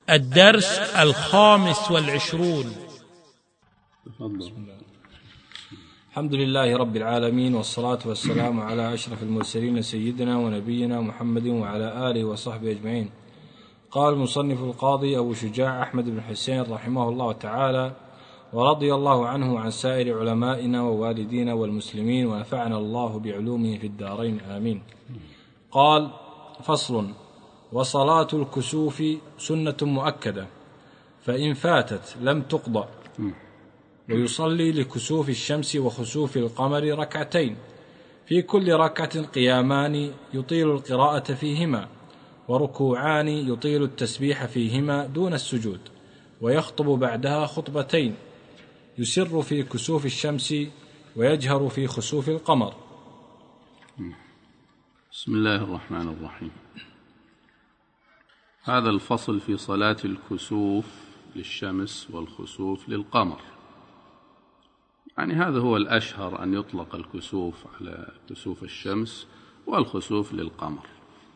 الدرس 25. الحمد لله رب العالمين، والصلاة والسلام على أشرف المرسلين سيدنا ونبينا محمد وعلى آله وصحبه أجمعين. قال المصنف القاضي أبو شجاع أحمد بن حسين رحمه الله تعالى ورضي الله عنه وعن سائر علمائنا ووالدينا والمسلمين، ونفعنا الله بعلومه في الدارين آمين. قال: فصل: وصلاة الكسوف سنة مؤكدة، فإن فاتت لم تقضى، ويصلي لكسوف الشمس وخسوف القمر ركعتين، في كل ركعة قيامان يطيل القراءة فيهما، وركوعان يطيل التسبيح فيهما دون السجود، ويخطب بعدها خطبتين، يسر في كسوف الشمس ويجهر في خسوف القمر. بسم الله الرحمن الرحيم. هذا الفصل في صلاة الكسوف للشمس والخسوف للقمر. يعني هذا هو الأشهر أن يطلق الكسوف على كسوف الشمس والخسوف للقمر،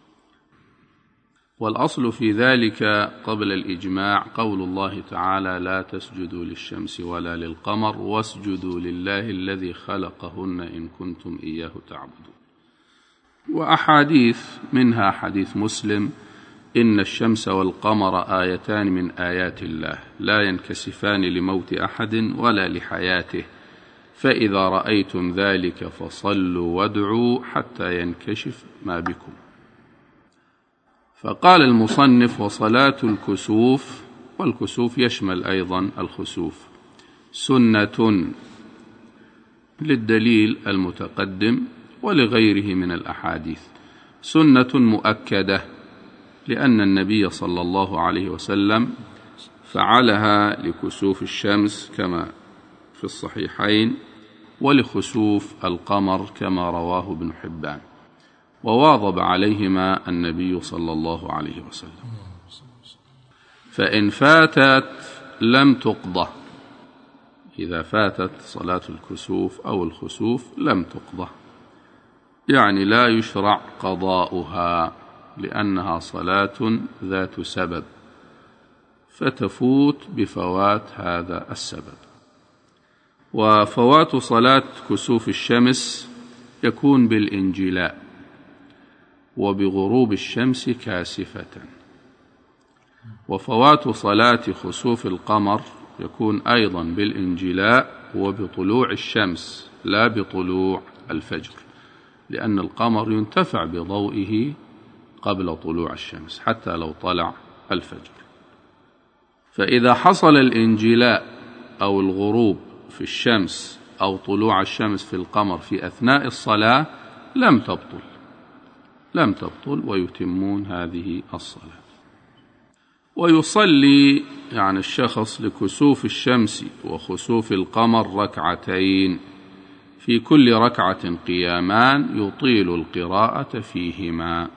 والأصل في ذلك قبل الإجماع قول الله تعالى: لا تسجدوا للشمس ولا للقمر واسجدوا لله الذي خلقهن إن كنتم إياه تعبدون. وأحاديث منها حديث مسلم: إن الشمس والقمر آيتان من آيات الله لا ينكسفان لموت أحد ولا لحياته، فإذا رأيتم ذلك فصلوا وادعوا حتى ينكشف ما بكم. فقال المصنف: وصلاة الكسوف، والكسوف يشمل أيضا الخسوف، سنة، للدليل المتقدم ولغيره من الأحاديث، سنة مؤكدة، لأن النبي صلى الله عليه وسلم فعلها لكسوف الشمس كما في الصحيحين، ولخسوف القمر كما رواه ابن حبان، وواظب عليهما النبي صلى الله عليه وسلم. فإن فاتت لم تقضى، إذا فاتت صلاة الكسوف أو الخسوف لم تقضى، يعني لا يشرع قضاؤها، لأنها صلاة ذات سبب، فتفوت بفوات هذا السبب. وفوات صلاة كسوف الشمس يكون بالانجلاء، وبغروب الشمس كاسفة. وفوات صلاة خسوف القمر يكون أيضا بالانجلاء وبطلوع الشمس لا بطلوع الفجر، لأن القمر ينتفع بضوئه قبل طلوع الشمس حتى لو طلع الفجر. فإذا حصل الانجلاء أو الغروب في الشمس أو طلوع الشمس في القمر في أثناء الصلاة لم تبطل ويتمون هذه الصلاة. ويصلي يعني الشخص لكسوف الشمس وخسوف القمر ركعتين، في كل ركعة قيامان يطيل القراءة فيهما.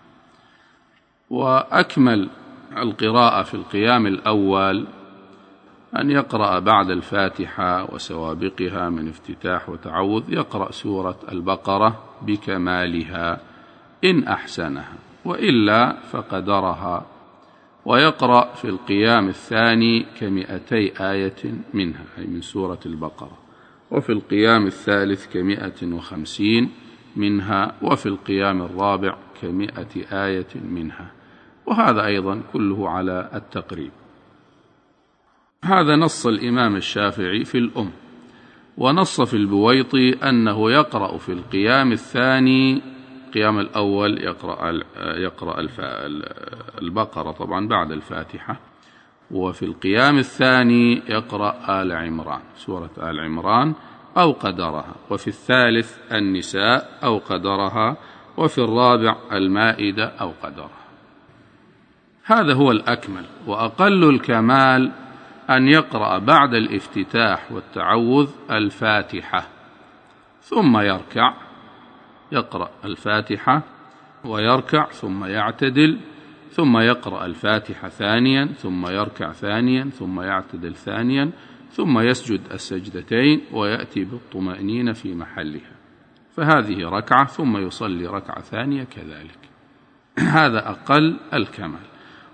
وأكمل القراءة في القيام الأول أن يقرأ بعد الفاتحة وسوابقها من افتتاح وتعوذ، يقرأ سورة البقرة بكمالها إن أحسنها، وإلا فقدرها، ويقرأ في القيام الثاني 200 آية منها، أي من سورة البقرة، وفي القيام الثالث 150 منها، وفي القيام الرابع 100 آية منها، وهذا أيضا كله على التقريب. هذا نص الإمام الشافعي في الأم، ونص في البويطي أنه يقرأ في القيام الثاني، القيام الأول يقرأ البقرة طبعا بعد الفاتحة، وفي القيام الثاني يقرأ آل عمران، سورة آل عمران أو قدرها، وفي الثالث النساء أو قدرها، وفي الرابع المائدة أو قدرها. هذا هو الأكمل. وأقل الكمال أن يقرأ بعد الافتتاح والتعوذ الفاتحة، ثم يقرأ الفاتحة ويركع، ثم يعتدل، ثم يقرأ الفاتحة ثانيا، ثم يركع ثانيا، ثم يعتدل ثانيا، ثم يسجد السجدتين ويأتي بالطمأنينة في محلها، فهذه ركعة، ثم يصلي ركعة ثانية كذلك. هذا أقل الكمال.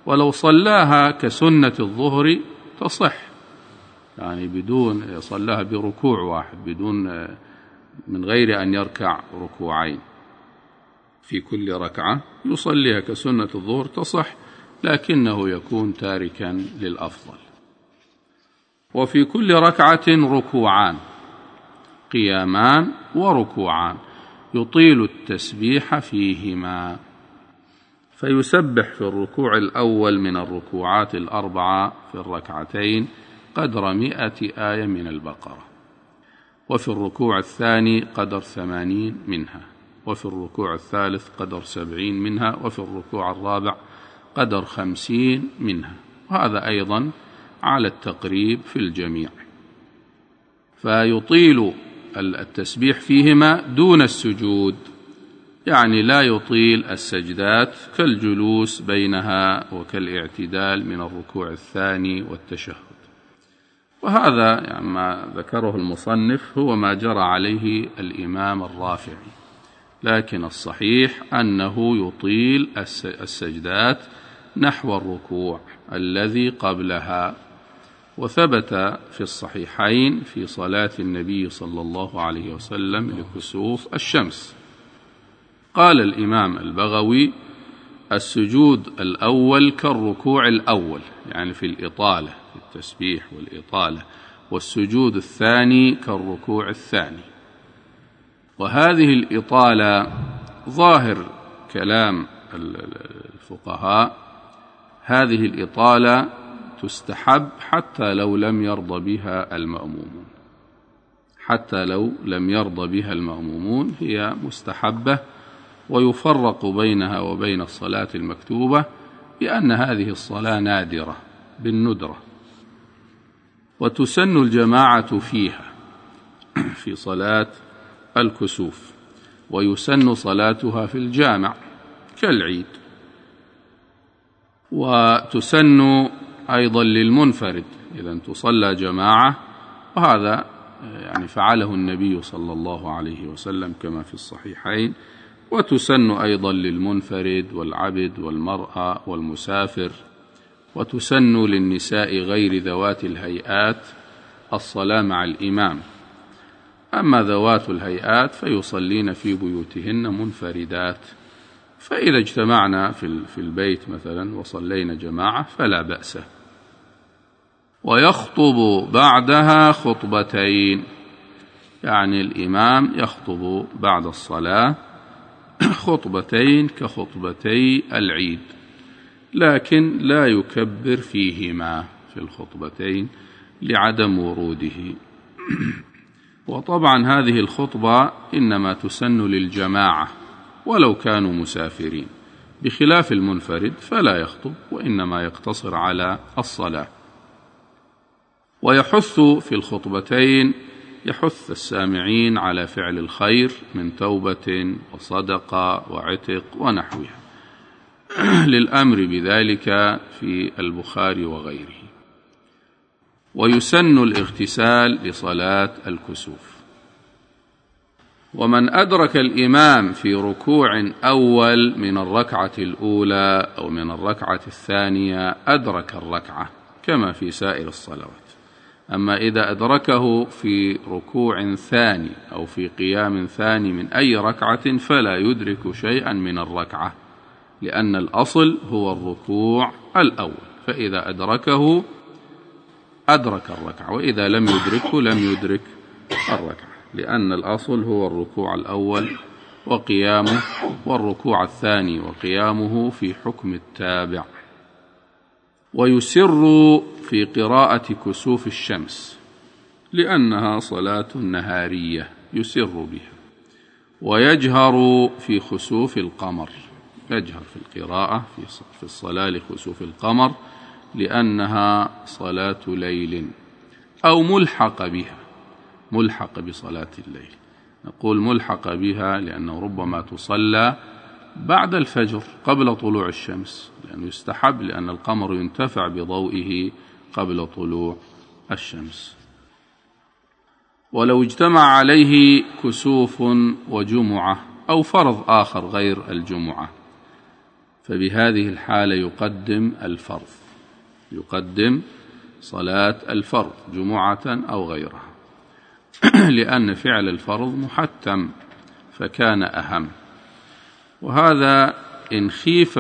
ولو صلاها كسنة الظهر تصح، يعني بدون صلاها بركوع واحد بدون من غير أن يركع ركوعين في كل ركعة، يصليها كسنة الظهر تصح، لكنه يكون تاركا للأفضل. وفي كل ركعة ركوعان، قيامان وركوعان، يطيل التسبيح فيهما، فيسبح في الركوع الأول من الركوعات الأربعة في الركعتين قدر 100 آية من البقرة، وفي الركوع الثاني قدر 80 منها، وفي الركوع الثالث قدر 70 منها، وفي الركوع الرابع قدر 50 منها، وهذا أيضا على التقريب في الجميع. فيطيل التسبيح فيهما دون السجود، يعني لا يطيل السجدات كالجلوس بينها وكالاعتدال من الركوع الثاني والتشهد. وهذا يعني ما ذكره المصنف هو ما جرى عليه الإمام الرافعي، لكن الصحيح أنه يطيل السجدات نحو الركوع الذي قبلها. وثبت في الصحيحين في صلاة النبي صلى الله عليه وسلم لكسوف الشمس، قال الإمام البغوي: السجود الأول كالركوع الأول، يعني في الإطالة في التسبيح والإطالة، والسجود الثاني كالركوع الثاني. وهذه الإطالة ظاهر كلام الفقهاء، هذه الإطالة تستحب حتى لو لم يرضى بها المأمومون، حتى لو لم يرضى بها المأمومون هي مستحبة، ويفرق بينها وبين الصلاة المكتوبة بأن هذه الصلاة نادرة بالندرة، وتسن الجماعة فيها في صلاة الكسوف، ويسن صلاتها في الجامع كالعيد، وتسن أيضا للمنفرد إذا تصلى جماعة، وهذا يعني فعله النبي صلى الله عليه وسلم كما في الصحيحين. وتسن أيضا للمنفرد والعبد والمرأة والمسافر، وتسن للنساء غير ذوات الهيئات الصلاة مع الإمام، أما ذوات الهيئات فيصلين في بيوتهن منفردات، فإذا اجتمعنا في البيت مثلا وصلينا جماعة فلا بأس. ويخطب بعدها خطبتين، يعني الإمام يخطب بعد الصلاة خطبتين كخطبتي العيد، لكن لا يكبر فيهما في الخطبتين لعدم وروده. وطبعا هذه الخطبة إنما تسن للجماعة ولو كانوا مسافرين، بخلاف المنفرد فلا يخطب وإنما يقتصر على الصلاة. ويحث في الخطبتين، يحث السامعين على فعل الخير من توبة وصدقة وعتق ونحوها، للأمر بذلك في البخاري وغيره. ويسن الاغتسال لصلاة الكسوف. ومن أدرك الإمام في ركوع أول من الركعة الأولى أو من الركعة الثانية أدرك الركعة كما في سائر الصلوات. أما إذا أدركه في ركوع ثاني أو في قيام ثاني من أي ركعة فلا يدرك شيئا من الركعة، لأن الأصل هو الركوع الأول، فإذا أدركه أدرك الركعة، وإذا لم يدركه لم يدرك الركعة، لأن الأصل هو الركوع الأول وقيامه، والركوع الثاني وقيامه في حكم التابع. ويسر في قراءة كسوف الشمس لأنها صلاة نهارية يسر بها. ويجهر في خسوف القمر، يجهر في القراءة في الصلاة لخسوف القمر لأنها صلاة ليل أو ملحق بها، ملحق بصلاة الليل. نقول ملحق بها لأنه ربما تصلى بعد الفجر قبل طلوع الشمس، لأنه يستحب، لأن القمر ينتفع بضوئه قبل طلوع الشمس. ولو اجتمع عليه كسوف وجمعة أو فرض آخر غير الجمعة فبهذه الحالة يقدم صلاة الفرض جمعة أو غيرها لأن فعل الفرض محتم فكان أهم. وهذا إن خيف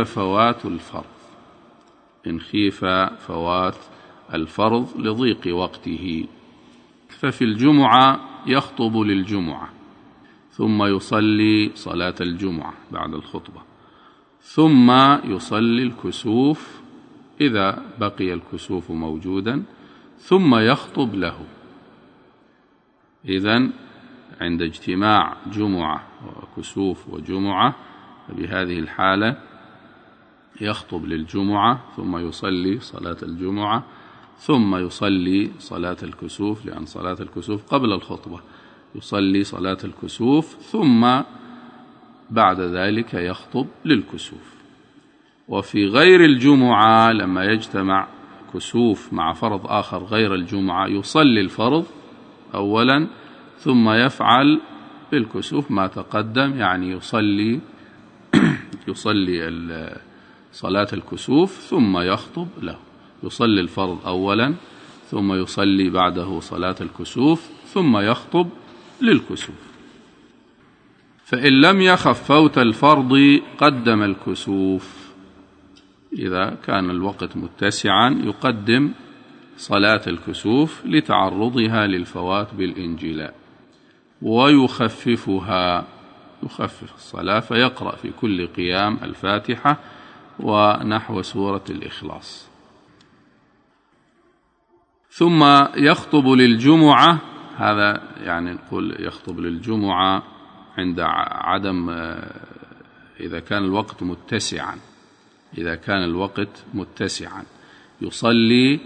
فوات الفرض لضيق وقته. ففي الجمعة يخطب للجمعة ثم يصلي صلاة الجمعة بعد الخطبة، ثم يصلي الكسوف إذا بقي الكسوف موجودا، ثم يخطب له. إذن عند اجتماع جمعة وكسوف وجمعة فبهذه الحالة يخطب للجمعة ثم يصلي صلاة الجمعة ثم يصلي صلاة الكسوف، لأن صلاة الكسوف قبل الخطبة، يصلي صلاة الكسوف ثم بعد ذلك يخطب للكسوف. وفي غير الجمعة لما يجتمع كسوف مع فرض آخر غير الجمعة يصلي الفرض أولا ثم يفعل بالكسوف ما تقدم، يعني يصلي صلاة الكسوف ثم يخطب له، يصلي الفرض أولا ثم يصلي بعده صلاة الكسوف ثم يخطب للكسوف. فإن لم يخف فوت الفرض قدم الكسوف، إذا كان الوقت متسعا يقدم صلاة الكسوف لتعرضها للفوات بالإنجيلاء، ويخفف الصلاة فيقرأ في كل قيام الفاتحة ونحو سورة الإخلاص. ثم يخطب للجمعة، هذا يعني نقول يخطب للجمعة عند عدم إذا كان الوقت متسعا يصلي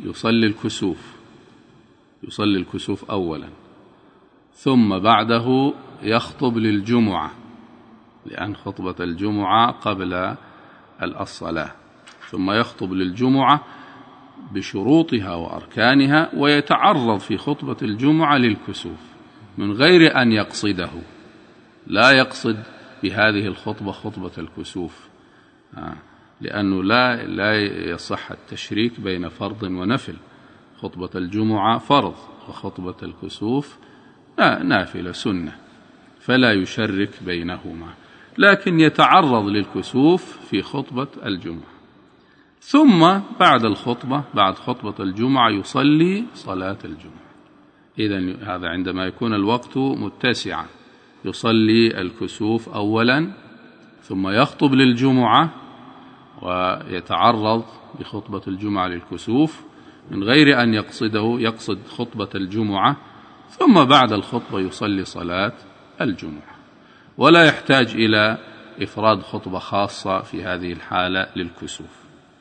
الكسوف أولا ثم بعده يخطب للجمعة، لأن خطبة الجمعة قبل الصلاة، ثم يخطب للجمعة بشروطها وأركانها، ويتعرض في خطبة الجمعة للكسوف من غير أن يقصده، لا يقصد بهذه الخطبة خطبة الكسوف، لأنه لا يصح التشريك بين فرض ونفل. خطبة الجمعة فرض وخطبة الكسوف نافلة سنة، فلا يشرك بينهما، لكن يتعرض للكسوف في خطبة الجمعة. ثم بعد خطبة الجمعة يصلي صلاة الجمعة. إذن هذا عندما يكون الوقت متسعا يصلي الكسوف أولا ثم يخطب للجمعة ويتعرض بخطبة الجمعة للكسوف من غير أن يقصد خطبة الجمعة، ثم بعد الخطبة يصلي صلاة الجمعة، ولا يحتاج إلى إفراد خطبة خاصة في هذه الحالة للكسوف.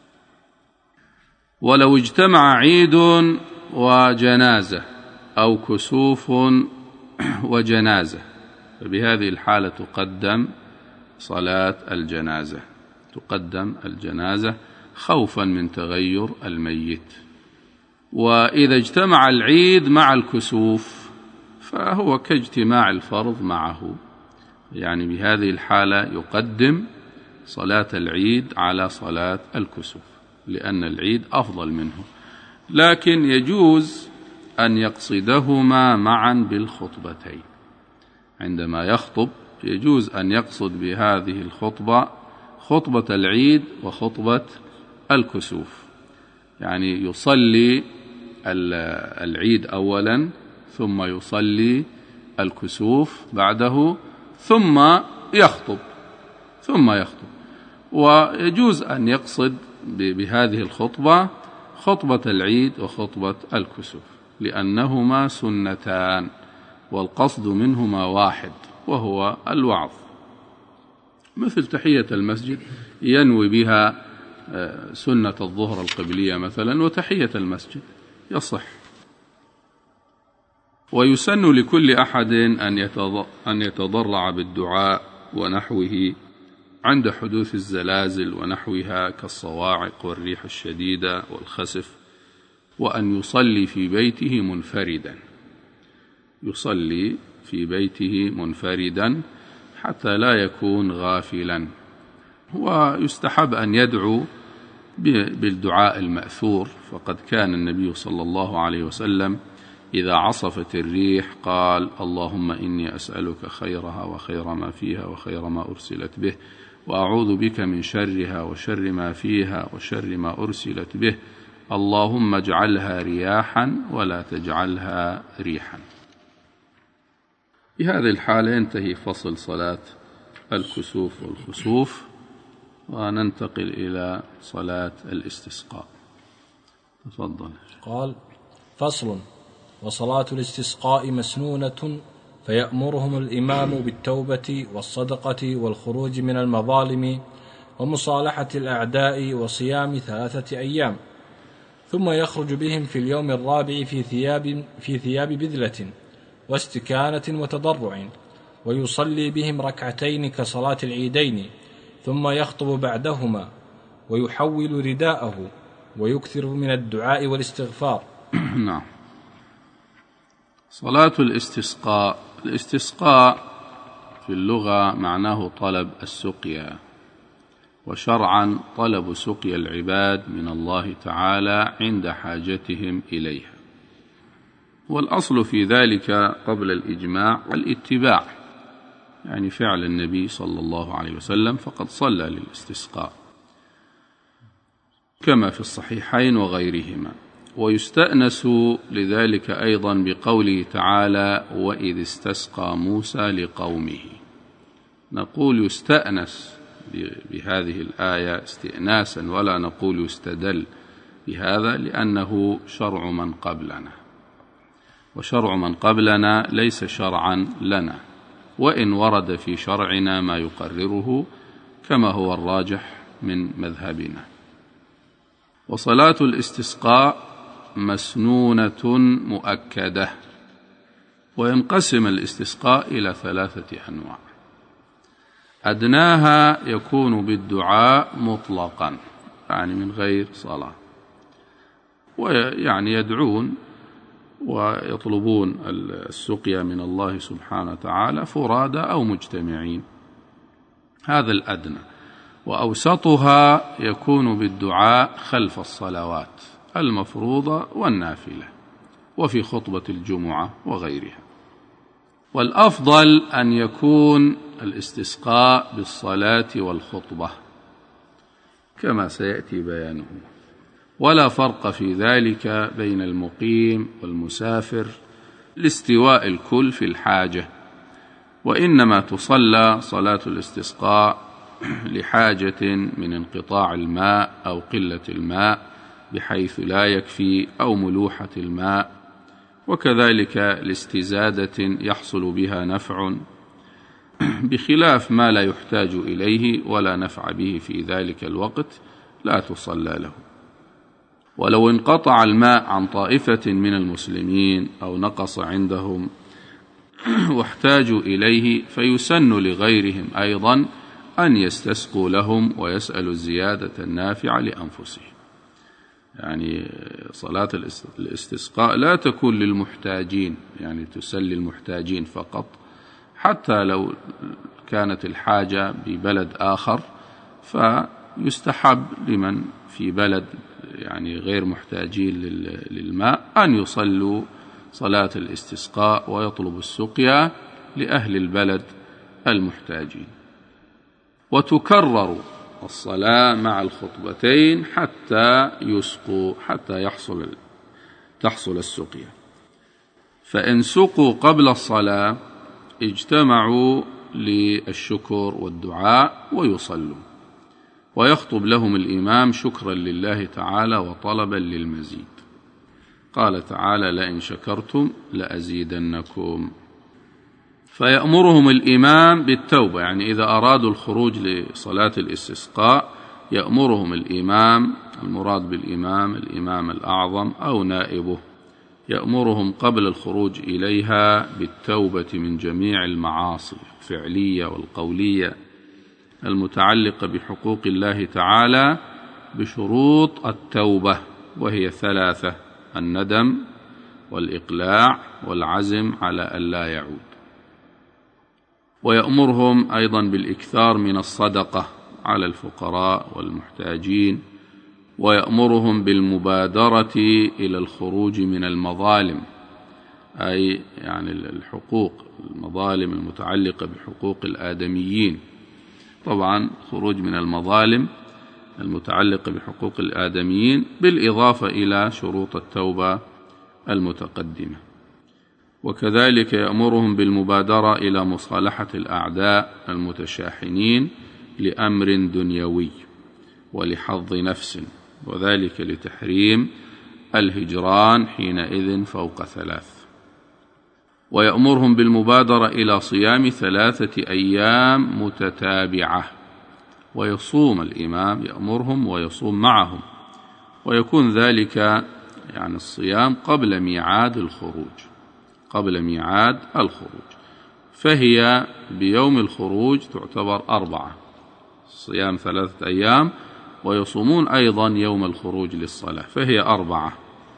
ولو اجتمع عيد وجنازة أو كسوف وجنازة فبهذه الحالة تقدم صلاة الجنازة خوفا من تغير الميت. وإذا اجتمع العيد مع الكسوف فهو كاجتماع الفرض معه، يعني بهذه الحالة يقدم صلاة العيد على صلاة الكسوف لأن العيد أفضل منه، لكن يجوز أن يقصدهما معا بالخطبتين. عندما يخطب يجوز أن يقصد بهذه الخطبة خطبة العيد وخطبة الكسوف، يعني يصلي العيد أولا ثم يصلي الكسوف بعده ثم يخطب. ويجوز أن يقصد بهذه الخطبة خطبة العيد وخطبة الكسوف لأنهما سنتان والقصد منهما واحد وهو الوعظ، مثل تحية المسجد ينوي بها سنة الظهر القبلية مثلا وتحية المسجد يصح. ويسن لكل أحد أن يتضرع بالدعاء ونحوه عند حدوث الزلازل ونحوها كالصواعق والريح الشديدة والخسف، وأن يصلي في بيته منفردا حتى لا يكون غافلا، ويستحب أن يدعو بالدعاء المأثور، فقد كان النبي صلى الله عليه وسلم إذا عصفت الريح قال: اللهم إني أسألك خيرها وخير ما فيها وخير ما أرسلت به، وأعوذ بك من شرها وشر ما فيها وشر ما أرسلت به، اللهم اجعلها رياحا ولا تجعلها ريحا. في هذه الحالة ينتهي فصل صلاة الكسوف والخسوف، وننتقل إلى صلاة الاستسقاء. تفضل. قال: فصل: وصلاة الاستسقاء مسنونة، فيأمرهم الإمام بالتوبة والصدقة والخروج من المظالم ومصالحة الأعداء وصيام 3 أيام، ثم يخرج بهم في اليوم الرابع في ثياب بذلة واستكانة وتضرع، ويصلي بهم 2 كصلاة العيدين، ثم يخطب بعدهما ويحول رداءه ويكثر من الدعاء والاستغفار. نعم. صلاة الاستسقاء. الاستسقاء في اللغة معناه طلب السقيا، وشرعا طلب سقيا العباد من الله تعالى عند حاجتهم إليها، والأصل في ذلك قبل الإجماع الاتباع، يعني فعل النبي صلى الله عليه وسلم، فقد صلى للاستسقاء كما في الصحيحين وغيرهما. ويستأنس لذلك أيضا بقوله تعالى: وإذ استسقى موسى لقومه. نقول يستأنس بهذه الآية استئناسا، ولا نقول يستدل بهذا، لأنه شرع من قبلنا، وشرع من قبلنا ليس شرعا لنا، وإن ورد في شرعنا ما يقرره كما هو الراجح من مذهبنا. وصلاة الاستسقاء مسنونة مؤكدة. وينقسم الاستسقاء إلى 3 أنواع: أدناها يكون بالدعاء مطلقا، يعني من غير صلاة، ويعني يدعون ويطلبون السقيا من الله سبحانه وتعالى فرادى أو مجتمعين، هذا الأدنى. وأوسطها يكون بالدعاء خلف الصلوات المفروضة والنافلة، وفي خطبة الجمعة وغيرها. والأفضل أن يكون الاستسقاء بالصلاة والخطبة كما سيأتي بيانه، ولا فرق في ذلك بين المقيم والمسافر لاستواء الكل في الحاجة، وإنما تصلى صلاة الاستسقاء لحاجة من انقطاع الماء أو قلة الماء بحيث لا يكفي، أو ملوحة الماء، وكذلك لاستزادة يحصل بها نفع، بخلاف ما لا يحتاج إليه ولا نفع به في ذلك الوقت لا تصلى له. ولو انقطع الماء عن طائفة من المسلمين أو نقص عندهم واحتاجوا إليه، فيسن لغيرهم أيضا أن يستسقوا لهم ويسألوا الزيادة النافعة لأنفسهم. يعني صلاة الاستسقاء لا تكون للمحتاجين، يعني تسلي المحتاجين فقط، حتى لو كانت الحاجة ببلد آخر فيستحب لمن في بلد يعني غير محتاجين للماء أن يصلوا صلاة الاستسقاء ويطلب السقيا لأهل البلد المحتاجين. وتكرر الصلاة مع الخطبتين حتى يسقوا، حتى تحصل السقيا. فإن سقوا قبل الصلاة اجتمعوا للشكر والدعاء ويصلوا، ويخطب لهم الإمام شكرا لله تعالى وطلبا للمزيد. قال تعالى: لئن شكرتم لأزيدنكم. فيأمرهم الإمام بالتوبة، يعني إذا أرادوا الخروج لصلاة الاستسقاء يأمرهم الإمام، المراد بالإمام الإمام الأعظم أو نائبه، يأمرهم قبل الخروج إليها بالتوبة من جميع المعاصي الفعلية والقولية المتعلقة بحقوق الله تعالى بشروط التوبة، وهي 3: الندم والإقلاع والعزم على ألا يعود. ويأمرهم أيضا بالإكثار من الصدقة على الفقراء والمحتاجين، ويأمرهم بالمبادرة إلى الخروج من المظالم، أي يعني المظالم المتعلقة بحقوق الآدميين. طبعا خروج من المظالم المتعلقة بحقوق الآدميين بالإضافة إلى شروط التوبة المتقدمة. وكذلك يأمرهم بالمبادرة إلى مصالحة الأعداء المتشاحنين لأمر دنيوي ولحظ نفس، وذلك لتحريم الهجران حينئذ فوق 3. ويأمرهم بالمبادرة إلى صيام 3 أيام متتابعة، ويصوم الإمام، يأمرهم ويصوم معهم، ويكون ذلك يعني الصيام قبل ميعاد الخروج، فهي بيوم الخروج تعتبر 4، صيام 3 أيام، ويصومون أيضا يوم الخروج للصلاة، فهي 4.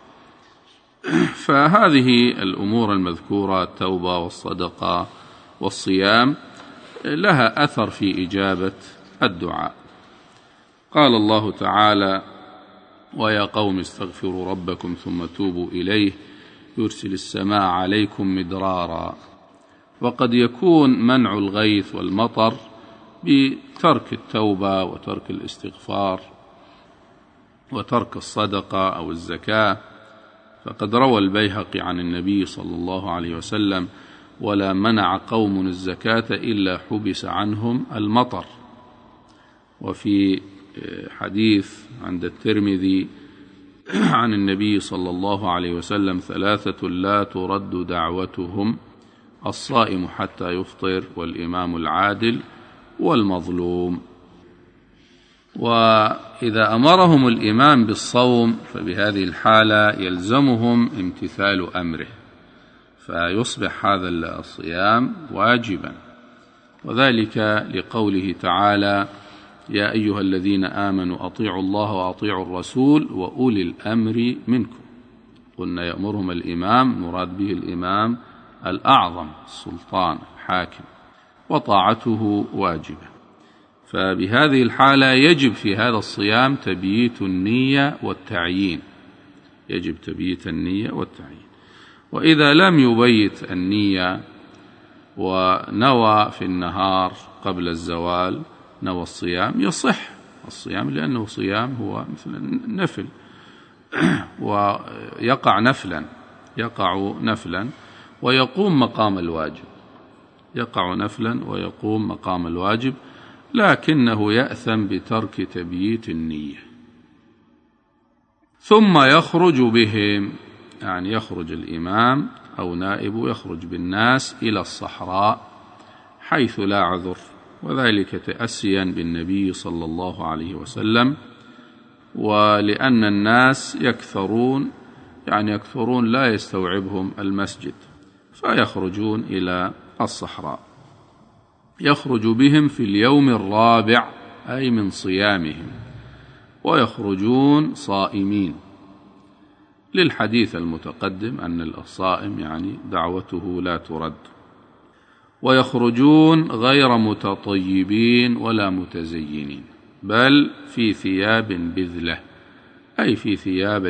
فهذه الأمور المذكورة، التوبة والصدقة والصيام، لها أثر في إجابة الدعاء. قال الله تعالى: ويا قوم استغفروا ربكم ثم توبوا إليه يرسل السماء عليكم مدرارا. وقد يكون منع الغيث والمطر بترك التوبة وترك الاستغفار وترك الصدقة أو الزكاة، فقد روى البيهقي عن النبي صلى الله عليه وسلم: ولا منع قوم الزكاة إلا حبس عنهم المطر. وفي حديث عند الترمذي عن النبي صلى الله عليه وسلم: 3 لا ترد دعوتهم: الصائم حتى يفطر، والإمام العادل، والمظلوم. وإذا أمرهم الإمام بالصوم فبهذه الحالة يلزمهم امتثال أمره، فيصبح هذا الصيام واجبا، وذلك لقوله تعالى: يا أيها الذين آمنوا أطيعوا الله وأطيعوا الرسول وأولي الأمر منكم. قلنا يأمرهم الإمام، مراد به الإمام الأعظم، السلطان الحاكم، وطاعته واجبة. فبهذه الحالة يجب في هذا الصيام تبييت النية والتعيين، وإذا لم يبيت النية ونوى في النهار قبل الزوال، نوى الصيام، يصح الصيام، لأنه صيام هو مثل النفل ويقع نفلا ويقوم مقام الواجب، لكنه يأثم بترك تبييت النية. ثم يخرج بهم، يعني يخرج الإمام أو نائبه، يخرج بالناس إلى الصحراء حيث لا عذر، وذلك تأسيا بالنبي صلى الله عليه وسلم، ولأن الناس يكثرون لا يستوعبهم المسجد، فيخرجون إلى الصحراء. يخرج بهم في اليوم الرابع أي من صيامهم، ويخرجون صائمين، للحديث المتقدم أن الصائم يعني دعوته لا ترد. ويخرجون غير متطيبين ولا متزينين، بل في ثياب بذلة، أي في ثياب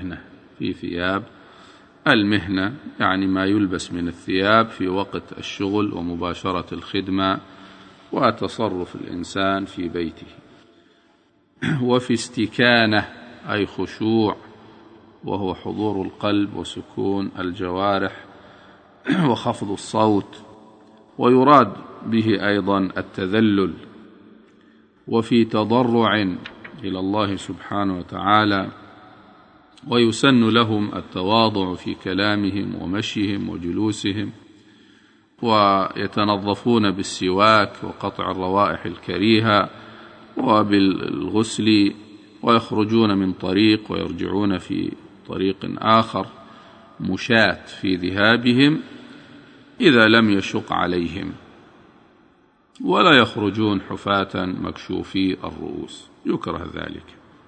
المهنة، يعني ما يلبس من الثياب في وقت الشغل ومباشرة الخدمة وتصرف الإنسان في بيته. وفي استكانة، أي خشوع، وهو حضور القلب وسكون الجوارح وخفض الصوت، ويراد به أيضا التذلل. وفي تضرع إلى الله سبحانه وتعالى، ويسن لهم التواضع في كلامهم ومشيهم وجلوسهم، ويتنظفون بالسواك وقطع الروائح الكريهة وبالغسل، ويخرجون من طريق ويرجعون في طريق آخر، مشاة في ذهابهم إذا لم يشق عليهم، ولا يخرجون حفاة مكشوفي الرؤوس، يكره ذلك.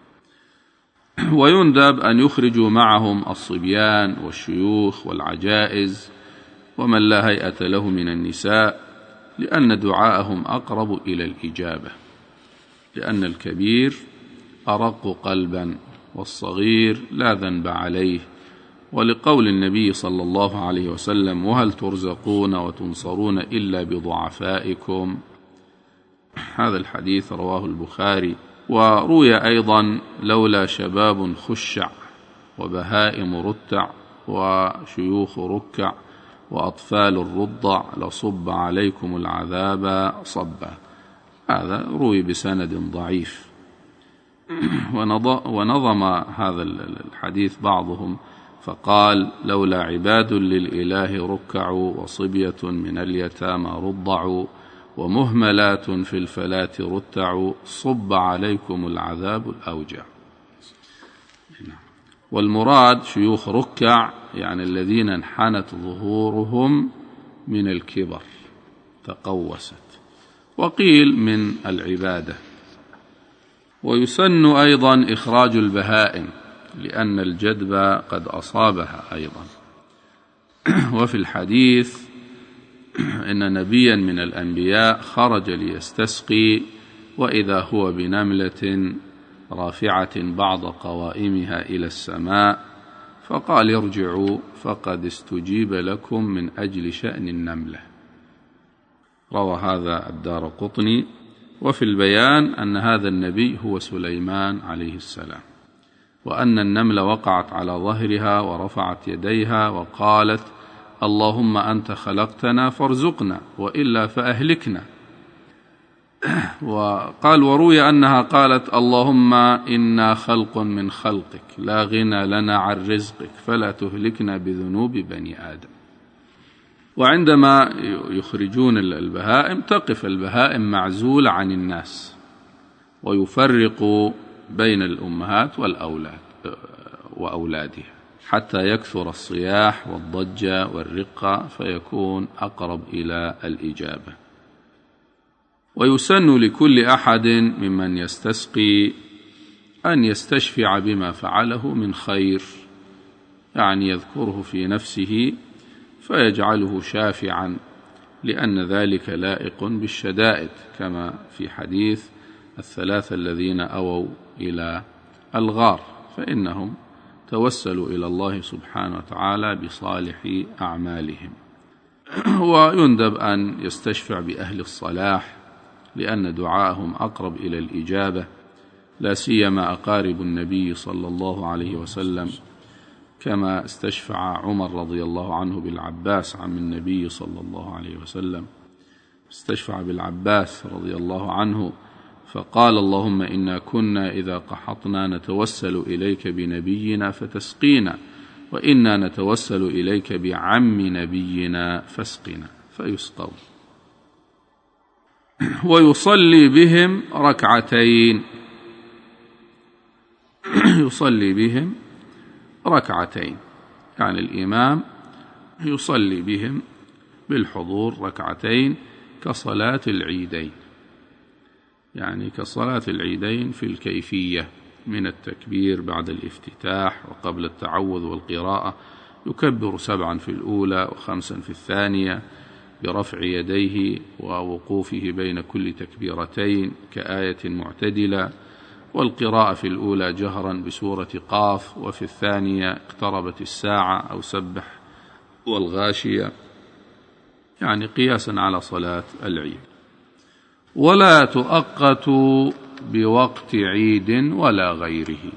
ويندب أن يخرجوا معهم الصبيان والشيوخ والعجائز ومن لا هيئة له من النساء، لأن دعاءهم أقرب إلى الإجابة، لأن الكبير أرق قلبا والصغير لا ذنب عليه، ولقول النبي صلى الله عليه وسلم: وهل ترزقون وتنصرون إلا بضعفائكم. هذا الحديث رواه البخاري. وروي أيضا: لولا شباب خشع وبهائم رتع وشيوخ ركع وأطفال الرضع لصب عليكم العذاب صبا. هذا روي بسند ضعيف. ونظم هذا الحديث بعضهم فقال: لولا عباد للإله ركعوا وصبية من اليتامى رضعوا ومهملات في الفلاة رتعوا صب عليكم العذاب الأوجع. والمراد شيوخ ركع يعني الذين انحنت ظهورهم من الكبر تقوست، وقيل من العبادة. ويسن أيضا إخراج البهائم لأن الجدب قد أصابها أيضا. وفي الحديث إن نبيا من الأنبياء خرج ليستسقي وإذا هو بنملة رافعة بعض قوائمها إلى السماء، فقال: ارجعوا فقد استجيب لكم من أجل شأن النملة. روى هذا الدارقطني. وفي البيان أن هذا النبي هو سليمان عليه السلام، وأن النملة وقعت على ظهرها ورفعت يديها وقالت: اللهم أنت خلقتنا فارزقنا وإلا فأهلكنا. وقال: وروي أنها قالت: اللهم إنا خلق من خلقك لا غنى لنا عن رزقك فلا تهلكنا بذنوب بني آدم. وعندما يخرجون البهائم تقف البهائم معزولة عن الناس، ويفرق بين الأمهات والأولاد وأولادها حتى يكثر الصياح والضجة والرقة فيكون أقرب إلى الإجابة. ويسن لكل أحد ممن يستسقي أن يستشفع بما فعله من خير، يعني يذكره في نفسه فيجعله شافعا، لأن ذلك لائق بالشدائد، كما في حديث الثلاثة الذين أووا إلى الغار فإنهم توسلوا إلى الله سبحانه وتعالى بصالح أعمالهم. ويندب أن يستشفع بأهل الصلاح لأن دعاءهم أقرب إلى الإجابة، لا سيما أقارب النبي صلى الله عليه وسلم، كما استشفع عمر رضي الله عنه بالعباس عم النبي صلى الله عليه وسلم. استشفع بالعباس رضي الله عنه فقال: اللهم إنا كنا إذا قحطنا نتوسل إليك بنبينا فتسقينا، وإنا نتوسل إليك بعم نبينا فاسقنا، فيسقوا. ويصلي بهم ركعتين، يصلي بهم ركعتين، يعني الإمام يصلي بهم بالحضور ركعتين كصلاة العيدين، يعني كصلاة العيدين في الكيفية من التكبير بعد الافتتاح وقبل التعوذ والقراءة، يكبر 7 في الأولى و5 في الثانية برفع يديه ووقوفه بين كل تكبيرتين كآية معتدلة، والقراءة في الأولى جهرا بسورة قاف، وفي الثانية اقتربت الساعة أو سبح والغاشية، يعني قياسا على صلاة العيد. ولا تؤقت بوقت عيد ولا غيره،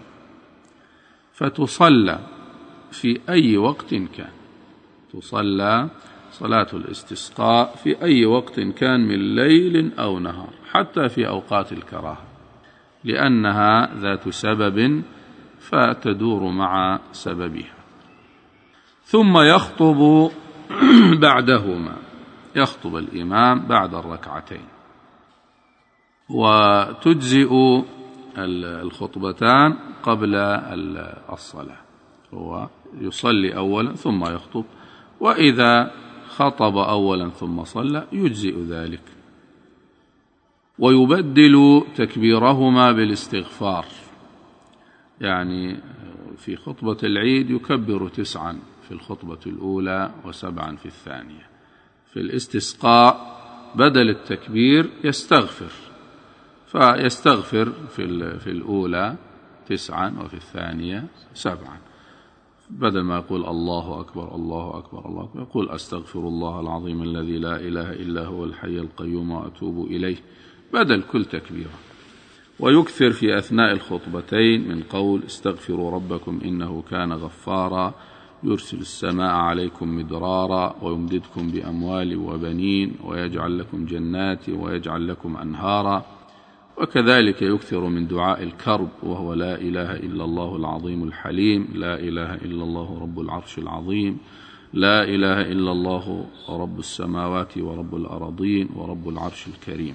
فتصلى في أي وقت كان، تصلى صلاة الاستسقاء في أي وقت كان من ليل أو نهار، حتى في أوقات الكراهة، لأنها ذات سبب فتدور مع سببها. ثم يخطب بعدهما، يخطب الإمام بعد الركعتين، وتجزئ الخطبتان قبل الصلاة، هو يصلي أولا ثم يخطب، وإذا خطب أولا ثم صلى يجزئ ذلك. ويبدل تكبيرهما بالاستغفار، يعني في خطبة العيد يكبر 9 في الخطبة الأولى و7 في الثانية. في الاستسقاء بدل التكبير يستغفر، فيستغفر في الأولى 9 وفي الثانية 7، بدل ما يقول الله أكبر الله أكبر الله أكبر يقول أستغفر الله العظيم الذي لا إله إلا هو الحي القيوم وأتوب إليه بدل كل تكبيرة. ويكثر في أثناء الخطبتين من قول استغفروا ربكم إنه كان غفارا يرسل السماء عليكم مدرارا ويمددكم بأموال وبنين ويجعل لكم جنات ويجعل لكم أنهارا. وكذلك يكثر من دعاء الكرب وهو لا إله إلا الله العظيم الحليم، لا إله إلا الله رب العرش العظيم، لا إله إلا الله رب السماوات ورب الأراضين ورب العرش الكريم.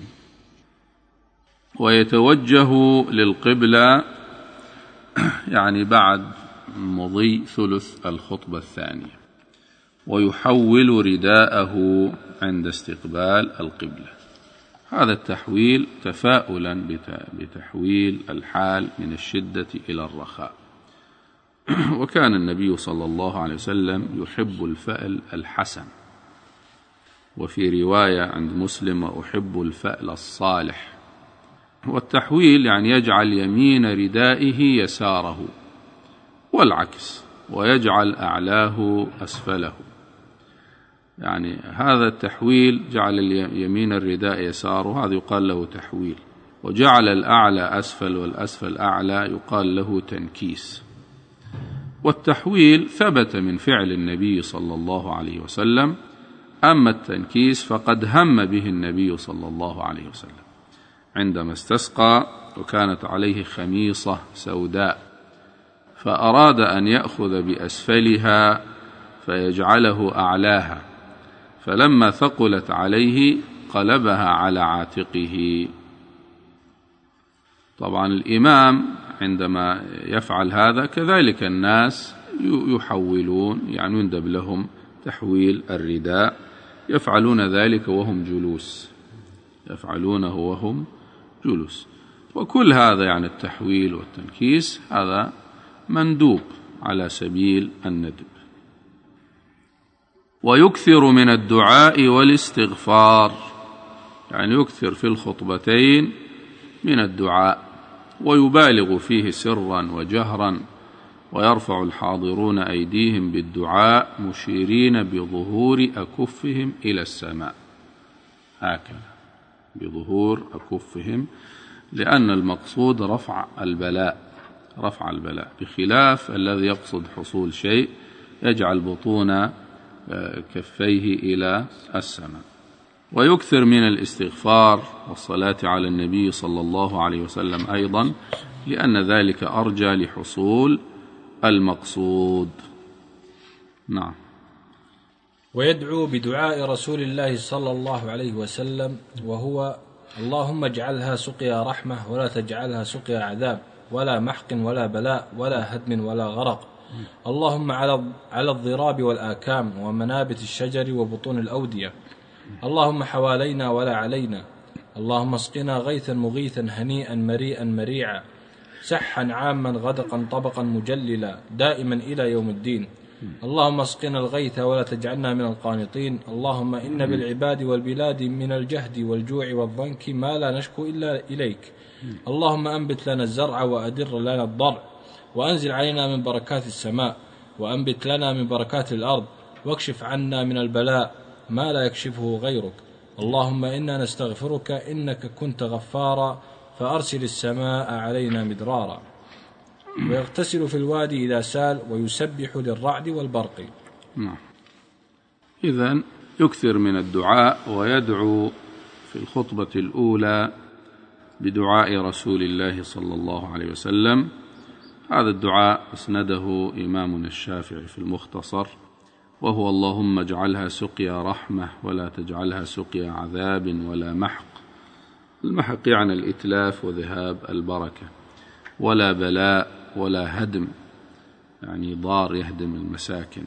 ويتوجه للقبلة يعني بعد مضي ثلث الخطبة الثانية، ويحول رداءه عند استقبال القبلة. هذا التحويل تفاؤلا بتحويل الحال من الشدة إلى الرخاء. وكان النبي صلى الله عليه وسلم يحب الفأل الحسن، وفي رواية عند مسلم وأحب الفأل الصالح. والتحويل يعني يجعل يمين ردائه يساره والعكس، ويجعل أعلاه أسفله. يعني هذا التحويل جعل يمين الرداء يساره، هذا يقال له تحويل. وجعل الأعلى أسفل والأسفل أعلى يقال له تنكيس. والتحويل ثبت من فعل النبي صلى الله عليه وسلم، أما التنكيس فقد هم به النبي صلى الله عليه وسلم عندما استسقى وكانت عليه خميصة سوداء، فأراد أن يأخذ بأسفلها فيجعله أعلاها، فلما ثقلت عليه قلبها على عاتقه. طبعا الإمام عندما يفعل هذا كذلك الناس يحولون، يعني يندب لهم تحويل الرداء، يفعلون ذلك وهم جلوس، يفعلونه وهم جلوس. وكل هذا يعني التحويل والتنكيس هذا مندوب على سبيل الندب. ويكثر من الدعاء والاستغفار، يعني يكثر في الخطبتين من الدعاء ويبالغ فيه سرا وجهرا، ويرفع الحاضرون أيديهم بالدعاء مشيرين بظهور أكفهم إلى السماء، هكذا بظهور أكفهم، لأن المقصود رفع البلاء، بخلاف الذي يقصد حصول شيء يجعل بطون كفيه إلى السماء. ويكثر من الاستغفار والصلاة على النبي صلى الله عليه وسلم أيضا، لأن ذلك أرجى لحصول المقصود. نعم. ويدعو بدعاء رسول الله صلى الله عليه وسلم، وهو اللهم اجعلها سقيا رحمة ولا تجعلها سقيا عذاب ولا محق ولا بلاء ولا هدم ولا غرق. اللهم على الضراب والآكام ومنابت الشجر وبطون الأودية. اللهم حوالينا ولا علينا. اللهم اسقنا غيثا مغيثا هنيئا مريئا مريعا سحا عاما غدقا طبقا مجللا دائما إلى يوم الدين. اللهم اسقنا الغيث ولا تجعلنا من القانطين. اللهم إن بالعباد والبلاد من الجهد والجوع والضنك ما لا نشكو إلا إليك. اللهم أنبت لنا الزرع وأدر لنا الضرع، وأنزل علينا من بركات السماء، وأنبت لنا من بركات الأرض، واكشف عنا من البلاء ما لا يكشفه غيرك. اللهم إنا نستغفرك إنك كنت غفارا فأرسل السماء علينا مدرارا. ويغتسل في الوادي إذا سال، ويسبح للرعد والبرق. إذن يكثر من الدعاء، ويدعو في الخطبة الأولى بدعاء رسول الله صلى الله عليه وسلم. هذا الدعاء أسنده إمامنا الشافعي في المختصر، وهو اللهم اجعلها سقيا رحمة ولا تجعلها سقيا عذاب ولا محق. المحق يعني الإتلاف وذهاب البركة، ولا بلاء ولا هدم يعني ضار يهدم المساكن،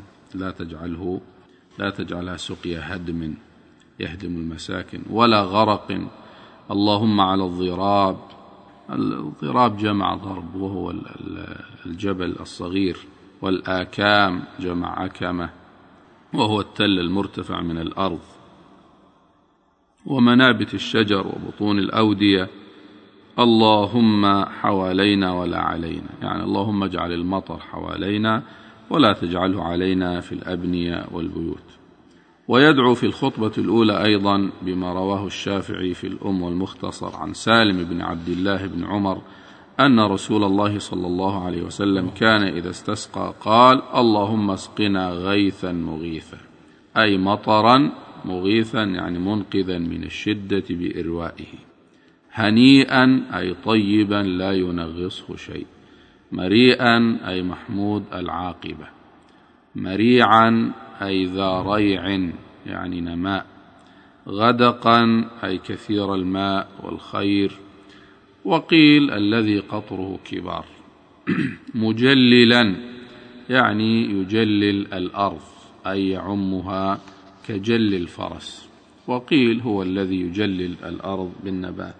لا تجعلها سقيا هدم يهدم المساكن، ولا غرق. اللهم على الضراب، الضراب جمع ضرب وهو الجبل الصغير، والآكام جمع أكمة وهو التل المرتفع من الأرض، ومنابت الشجر وبطون الأودية اللهم حوالينا ولا علينا، يعني اللهم اجعل المطر حوالينا ولا تجعله علينا في الأبنية والبيوت. ويدعو في الخطبة الأولى أيضا بما رواه الشافعي في الأم والمختصر عن سالم بن عبد الله بن عمر أن رسول الله صلى الله عليه وسلم كان إذا استسقى قال: اللهم اسقنا غيثا مغيثا، أي مطرا مغيثا يعني منقذا من الشدة بإروائه. هنيئا أي طيبا لا ينغصه شيء. مريئا أي محمود العاقبة. مريعا أي ذا ريع يعني نماء. غدقا أي كثير الماء والخير. وقيل الذي قطره كبار. مجللا يعني يجلل الأرض أي يعمها كجل الفرس. وقيل هو الذي يجلل الأرض بالنبات.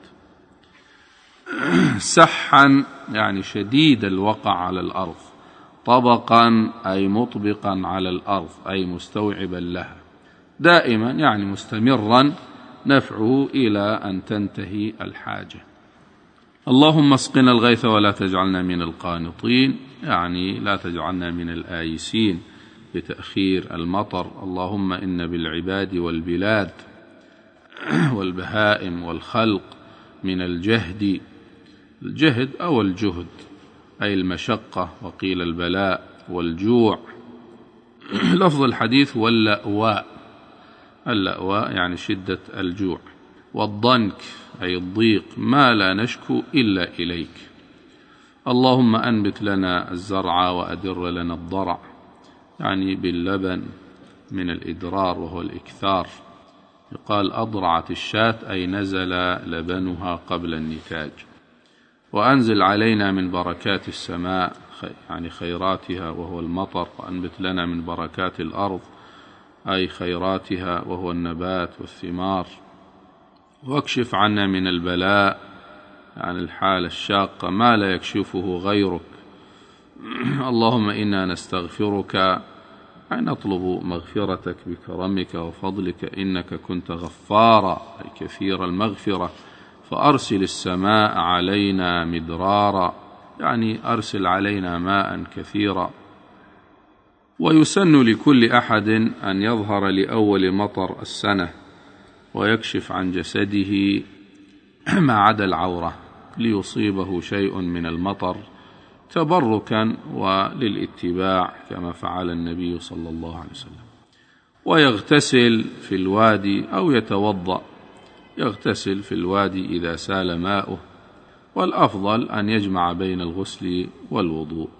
سحا يعني شديد الوقع على الأرض. طبقا أي مطبقا على الأرض أي مستوعبا لها. دائما يعني مستمرا نفعه إلى أن تنتهي الحاجة. اللهم اسقنا الغيث ولا تجعلنا من القانطين، يعني لا تجعلنا من الآيسين بتأخير المطر. اللهم إن بالعباد والبلاد والبهائم والخلق من الجهد أو الجهد أي المشقة، وقيل البلاء والجوع. لفظ الحديث واللأواء، اللأواء يعني شدة الجوع. والضنك أي الضيق، ما لا نشكو إلا إليك. اللهم أنبت لنا الزرع وأدر لنا الضرع، يعني باللبن من الإدرار وهو الإكثار. يقال أضرعت الشاة أي نزل لبنها قبل النتاج. وأنزل علينا من بركات السماء يعني خيراتها وهو المطر. وأنبت لنا من بركات الأرض أي خيراتها وهو النبات والثمار. واكشف عنا من البلاء يعني الحالة الشاقة ما لا يكشفه غيرك. اللهم إنا نستغفرك أي نطلب مغفرتك بكرمك وفضلك، إنك كنت غفارا أي كثير المغفرة. فأرسل السماء علينا مدرارا يعني أرسل علينا ماء كثيرا. ويسن لكل أحد أن يظهر لأول مطر السنة ويكشف عن جسده ما عدا العورة ليصيبه شيء من المطر تبركا وللاتباع كما فعل النبي صلى الله عليه وسلم. ويغتسل في الوادي أو يتوضأ. يغتسل في الوادي إذا سال ماؤه، والأفضل أن يجمع بين الغسل والوضوء.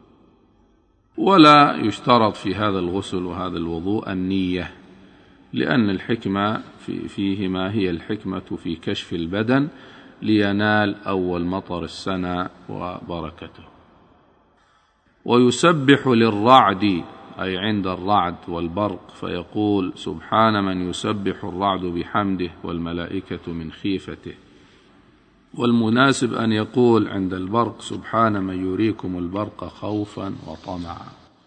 ولا يشترط في هذا الغسل وهذا الوضوء النية، لأن الحكمة فيهما هي الحكمة في كشف البدن لينال أول مطر السنة وبركته. ويسبح للرعد أي عند الرعد والبرق، فيقول سبحان من يسبح الرعد بحمده والملائكة من خيفته. والمناسب أن يقول عند البرق سبحان من يريكم البرق خوفا وطمعا.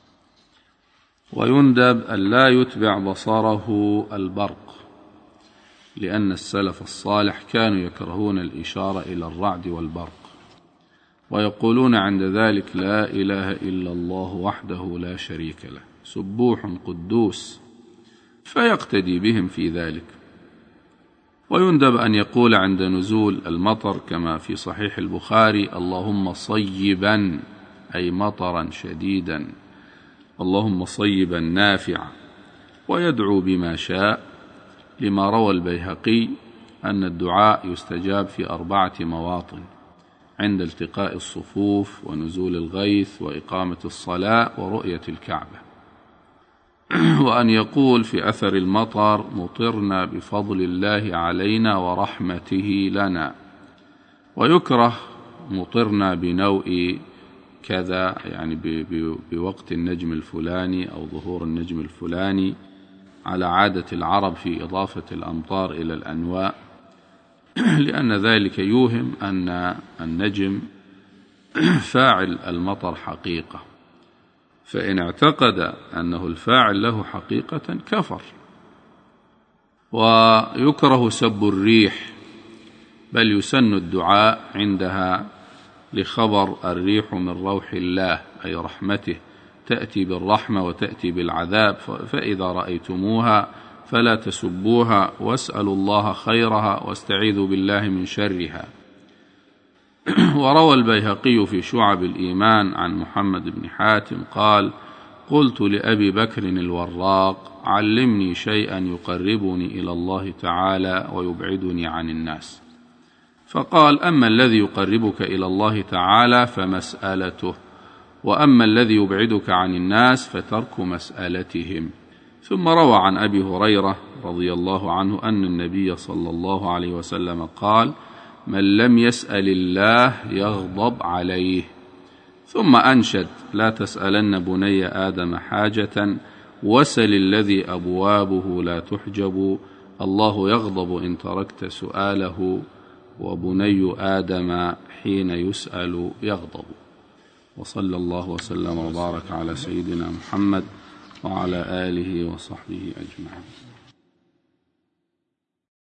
ويندب أن لا يتبع بصره البرق، لأن السلف الصالح كانوا يكرهون الإشارة إلى الرعد والبرق، ويقولون عند ذلك لا إله إلا الله وحده لا شريك له سبوح قدوس، فيقتدي بهم في ذلك. ويندب أن يقول عند نزول المطر كما في صحيح البخاري اللهم صيبا أي مطرا شديدا، اللهم صيبا نافعا. ويدعو بما شاء، لما روى البيهقي أن الدعاء يستجاب في 4 مواطن: عند التقاء الصفوف ونزول الغيث وإقامة الصلاة ورؤية الكعبة. وأن يقول في أثر المطر مطرنا بفضل الله علينا ورحمته لنا. ويكره مطرنا بنوء كذا، يعني بوقت النجم الفلاني أو ظهور النجم الفلاني، على عادة العرب في إضافة الأمطار إلى الأنواء، لأن ذلك يوهم أن النجم فاعل المطر حقيقة، فإن اعتقد أنه الفاعل له حقيقة كفر. ويكره سب الريح بل يسن الدعاء عندها لخبر الريح من روح الله أي رحمته، تأتي بالرحمة وتأتي بالعذاب، فإذا رأيتموها فلا تسبوها واسألوا الله خيرها واستعيذوا بالله من شرها. وروى البيهقي في شعب الإيمان عن محمد بن حاتم قال: قلت لأبي بكر الوراق: علمني شيئا يقربني إلى الله تعالى ويبعدني عن الناس. فقال: أما الذي يقربك إلى الله تعالى فمسألته، وأما الذي يبعدك عن الناس فترك مسألتهم. ثم روى عن أبي هريرة رضي الله عنه أن النبي صلى الله عليه وسلم قال: من لم يسأل الله يغضب عليه. ثم أنشد: لا تسألن بني آدم حاجة، وسل الذي أبوابه لا تحجب، الله يغضب إن تركت سؤاله، وبني آدم حين يسأل يغضب. وصلى الله وسلم وبارك على سيدنا محمد وعلى آله وصحبه أجمعين.